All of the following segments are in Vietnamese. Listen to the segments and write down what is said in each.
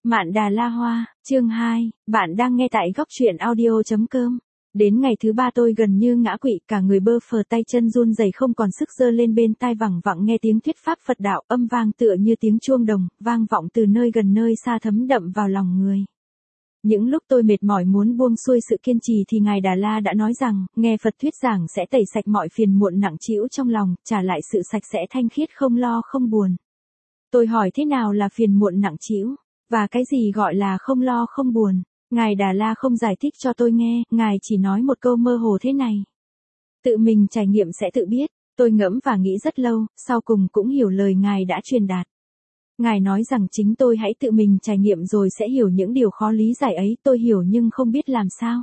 Mạn Đà La Hoa, chương 2, bạn đang nghe tại góc truyện audio.com. Đến ngày thứ 3 tôi gần như ngã quỵ, cả người bơ phờ, tay chân run rẩy không còn sức, giơ lên bên tai vẳng vẳng nghe tiếng thuyết pháp Phật đạo, âm vang tựa như tiếng chuông đồng, vang vọng từ nơi gần nơi xa, thấm đậm vào lòng người. Những lúc tôi mệt mỏi muốn buông xuôi sự kiên trì thì Ngài Đà La đã nói rằng, nghe Phật thuyết giảng sẽ tẩy sạch mọi phiền muộn nặng trĩu trong lòng, trả lại sự sạch sẽ thanh khiết, không lo không buồn. Tôi hỏi thế nào là phiền muộn nặng trĩu? Và cái gì gọi là không lo không buồn? Ngài Đà La không giải thích cho tôi nghe, Ngài chỉ nói một câu mơ hồ thế này. Tự mình trải nghiệm sẽ tự biết. Tôi ngẫm và nghĩ rất lâu, sau cùng cũng hiểu lời Ngài đã truyền đạt. Ngài nói rằng chính tôi hãy tự mình trải nghiệm rồi sẽ hiểu những điều khó lý giải ấy. Tôi hiểu nhưng không biết làm sao.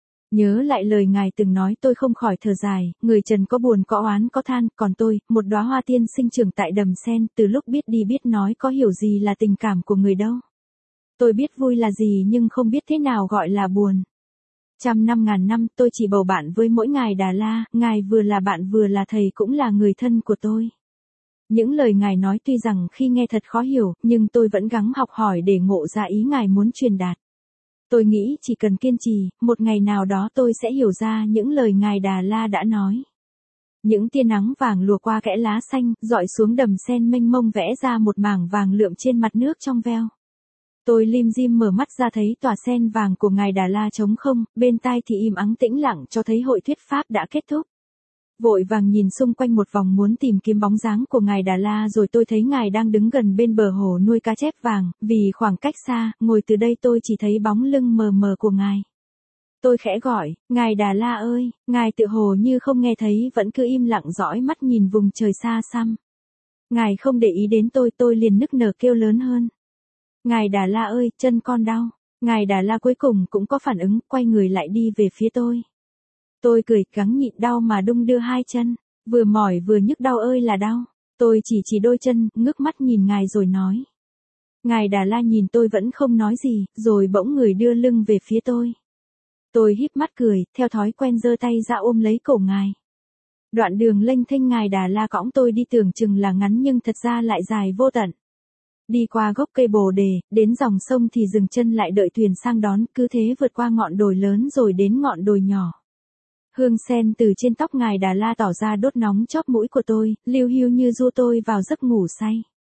Nhớ lại lời Ngài từng nói, tôi không khỏi thở dài. Người trần có buồn có oán có than, còn tôi, một đóa hoa tiên sinh trưởng tại đầm sen, từ lúc biết đi biết nói có hiểu gì là tình cảm của người đâu. Tôi biết vui là gì nhưng không biết thế nào gọi là buồn. Trăm năm ngàn năm tôi chỉ bầu bạn với mỗi Ngài Đà La, Ngài vừa là bạn vừa là thầy, cũng là người thân của tôi. Những lời Ngài nói tuy rằng khi nghe thật khó hiểu, nhưng tôi vẫn gắng học hỏi để ngộ ra ý Ngài muốn truyền đạt. Tôi nghĩ chỉ cần kiên trì, một ngày nào đó tôi sẽ hiểu ra những lời Ngài Đà La đã nói. Những tia nắng vàng lùa qua kẽ lá xanh, dọi xuống đầm sen mênh mông, vẽ ra một mảng vàng lượm trên mặt nước trong veo. Tôi lim dim mở mắt ra thấy tòa sen vàng của Ngài Đà La trống không, bên tai thì im ắng tĩnh lặng, cho thấy hội thuyết pháp đã kết thúc. Vội vàng nhìn xung quanh một vòng muốn tìm kiếm bóng dáng của Ngài Đà La, rồi tôi thấy Ngài đang đứng gần bên bờ hồ nuôi cá chép vàng, vì khoảng cách xa, ngồi từ đây tôi chỉ thấy bóng lưng mờ mờ của Ngài. Tôi khẽ gọi, Ngài Đà La ơi, Ngài tựa hồ như không nghe thấy, vẫn cứ im lặng dõi mắt nhìn vùng trời xa xăm. Ngài không để ý đến tôi liền nức nở kêu lớn hơn. Ngài Đà La ơi, chân con đau. Ngài Đà La cuối cùng cũng có phản ứng, quay người lại đi về phía tôi. Tôi cười, gắng nhịn đau mà đung đưa hai chân, vừa mỏi vừa nhức, đau ơi là đau. Tôi chỉ đôi chân, ngước mắt nhìn Ngài rồi nói. Ngài Đà La nhìn tôi vẫn không nói gì, rồi bỗng người đưa lưng về phía tôi. Tôi híp mắt cười, theo thói quen giơ tay ra ôm lấy cổ Ngài. Đoạn đường lênh thênh Ngài Đà La cõng tôi đi tưởng chừng là ngắn nhưng thật ra lại dài vô tận. Đi qua gốc cây bồ đề, đến dòng sông thì dừng chân lại đợi thuyền sang đón, cứ thế vượt qua ngọn đồi lớn rồi đến ngọn đồi nhỏ. Hương sen từ trên tóc Ngài Đà La tỏ ra đốt nóng chóp mũi của tôi, liu hiu như du tôi vào giấc ngủ say.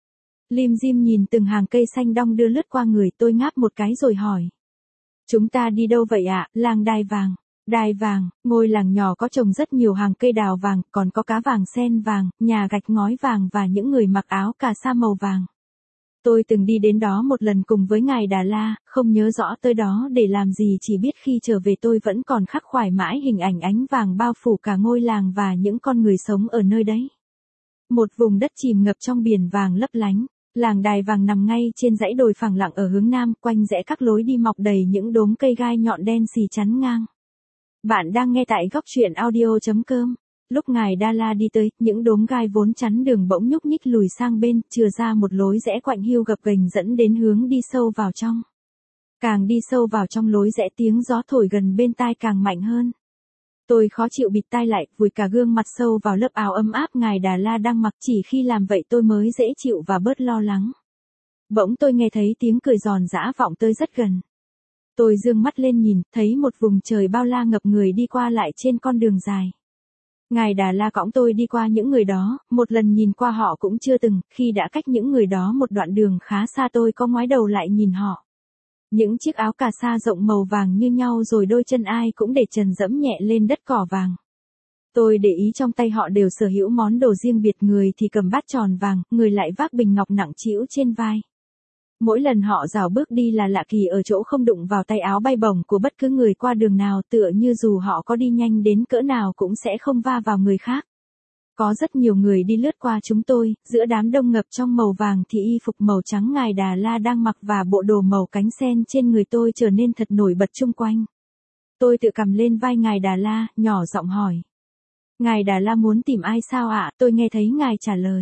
Lim dim nhìn từng hàng cây xanh đong đưa lướt qua người, tôi ngáp một cái rồi hỏi. Chúng ta đi đâu vậy ạ? Làng Đài Vàng. Đài Vàng, ngôi làng nhỏ có trồng rất nhiều hàng cây đào vàng, còn có cá vàng sen vàng, nhà gạch ngói vàng và những người mặc áo cà sa màu vàng. Tôi từng đi đến đó một lần cùng với Ngài Đà La, không nhớ rõ tới đó để làm gì, chỉ biết khi trở về tôi vẫn còn khắc khoải mãi hình ảnh ánh vàng bao phủ cả ngôi làng và những con người sống ở nơi đấy. Một vùng đất chìm ngập trong biển vàng lấp lánh, làng Đài Vàng nằm ngay trên dãy đồi phẳng lặng ở hướng nam, quanh rẽ các lối đi mọc đầy những đốm cây gai nhọn đen xì chắn ngang. Bạn đang nghe tại góc truyện audio.com. Lúc Ngài Đà La đi tới, những đốm gai vốn chắn đường bỗng nhúc nhích lùi sang bên, chừa ra một lối rẽ quạnh hiu gập ghềnh dẫn đến hướng đi sâu vào trong. Càng đi sâu vào trong lối rẽ, tiếng gió thổi gần bên tai càng mạnh hơn. Tôi khó chịu bịt tai lại, vùi cả gương mặt sâu vào lớp áo ấm áp Ngài Đà La đang mặc, chỉ khi làm vậy tôi mới dễ chịu và bớt lo lắng. Bỗng tôi nghe thấy tiếng cười giòn giã vọng tới rất gần. Tôi dương mắt lên nhìn, thấy một vùng trời bao la ngập người đi qua lại trên con đường dài. Ngài Đà La cõng tôi đi qua những người đó, một lần nhìn qua họ cũng chưa từng, khi đã cách những người đó một đoạn đường khá xa tôi có ngoái đầu lại nhìn họ. Những chiếc áo cà sa rộng màu vàng như nhau, rồi đôi chân ai cũng để trần dẫm nhẹ lên đất cỏ vàng. Tôi để ý trong tay họ đều sở hữu món đồ riêng biệt, người thì cầm bát tròn vàng, người lại vác bình ngọc nặng trĩu trên vai. Mỗi lần họ rảo bước đi là lạ kỳ ở chỗ không đụng vào tay áo bay bổng của bất cứ người qua đường nào, tựa như dù họ có đi nhanh đến cỡ nào cũng sẽ không va vào người khác. Có rất nhiều người đi lướt qua chúng tôi, giữa đám đông ngập trong màu vàng thì y phục màu trắng Ngài Đà La đang mặc và bộ đồ màu cánh sen trên người tôi trở nên thật nổi bật chung quanh. Tôi tự cầm lên vai Ngài Đà La, nhỏ giọng hỏi. Ngài Đà La muốn tìm ai sao ạ? Tôi nghe thấy Ngài trả lời.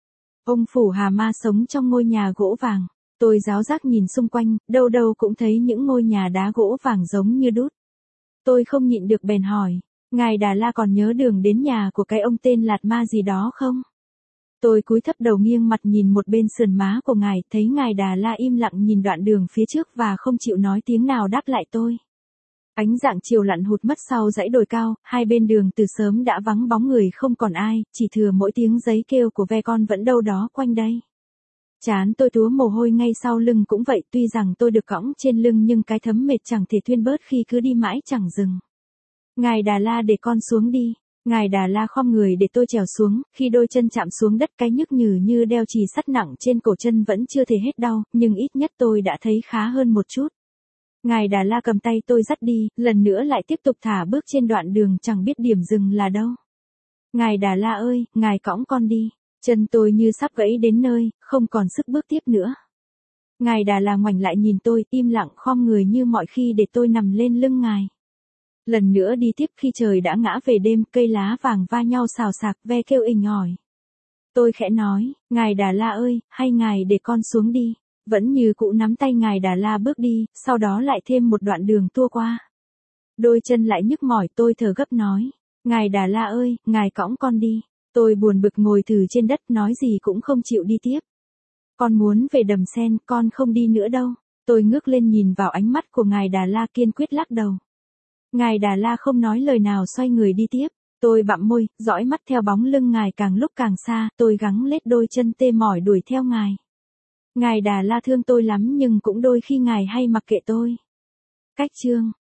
Ông Phủ Hà Ma sống trong ngôi nhà gỗ vàng. Tôi giáo giác nhìn xung quanh, đâu đâu cũng thấy những ngôi nhà đá gỗ vàng giống như đúc. Tôi không nhịn được bèn hỏi, Ngài Đà La còn nhớ đường đến nhà của cái ông tên Lạt Ma gì đó không? Tôi cúi thấp đầu nghiêng mặt nhìn một bên sườn má của ngài, thấy ngài Đà La im lặng nhìn đoạn đường phía trước và không chịu nói tiếng nào đáp lại tôi. Ánh rạng chiều lặn hụt mất sau dãy đồi cao, hai bên đường từ sớm đã vắng bóng người không còn ai, chỉ thừa mỗi tiếng giấy kêu của ve con vẫn đâu đó quanh đây. Chán tôi túa mồ hôi ngay sau lưng cũng vậy, tuy rằng tôi được cõng trên lưng nhưng cái thấm mệt chẳng thể thuyên bớt khi cứ đi mãi chẳng dừng. Ngài Đà La để con xuống đi. Ngài Đà La khom người để tôi trèo xuống, khi đôi chân chạm xuống đất cái nhức nhừ như đeo chì sắt nặng trên cổ chân vẫn chưa thể hết đau, nhưng ít nhất tôi đã thấy khá hơn một chút. Ngài Đà La cầm tay tôi dắt đi, lần nữa lại tiếp tục thả bước trên đoạn đường chẳng biết điểm dừng là đâu. Ngài Đà La ơi, ngài cõng con đi. Chân tôi như sắp gãy đến nơi, không còn sức bước tiếp nữa. Ngài Đà La ngoảnh lại nhìn tôi, im lặng khom người như mọi khi để tôi nằm lên lưng ngài. Lần nữa đi tiếp khi trời đã ngã về đêm, cây lá vàng va nhau xào xạc, ve kêu inh ỏi. Tôi khẽ nói, ngài Đà La ơi, hay ngài để con xuống đi. Vẫn như cũ nắm tay ngài Đà La bước đi, sau đó lại thêm một đoạn đường tua qua. Đôi chân lại nhức mỏi, tôi thở gấp nói, ngài Đà La ơi, ngài cõng con đi. Tôi buồn bực ngồi thừ trên đất nói gì cũng không chịu đi tiếp. Con muốn về Đầm Sen, con không đi nữa đâu. Tôi ngước lên nhìn vào ánh mắt của ngài Đà La kiên quyết lắc đầu. Ngài Đà La không nói lời nào xoay người đi tiếp. Tôi bặm môi, dõi mắt theo bóng lưng ngài càng lúc càng xa, tôi gắng lết đôi chân tê mỏi đuổi theo ngài. Ngài Đà La thương tôi lắm nhưng cũng đôi khi ngài hay mặc kệ tôi. Cách chương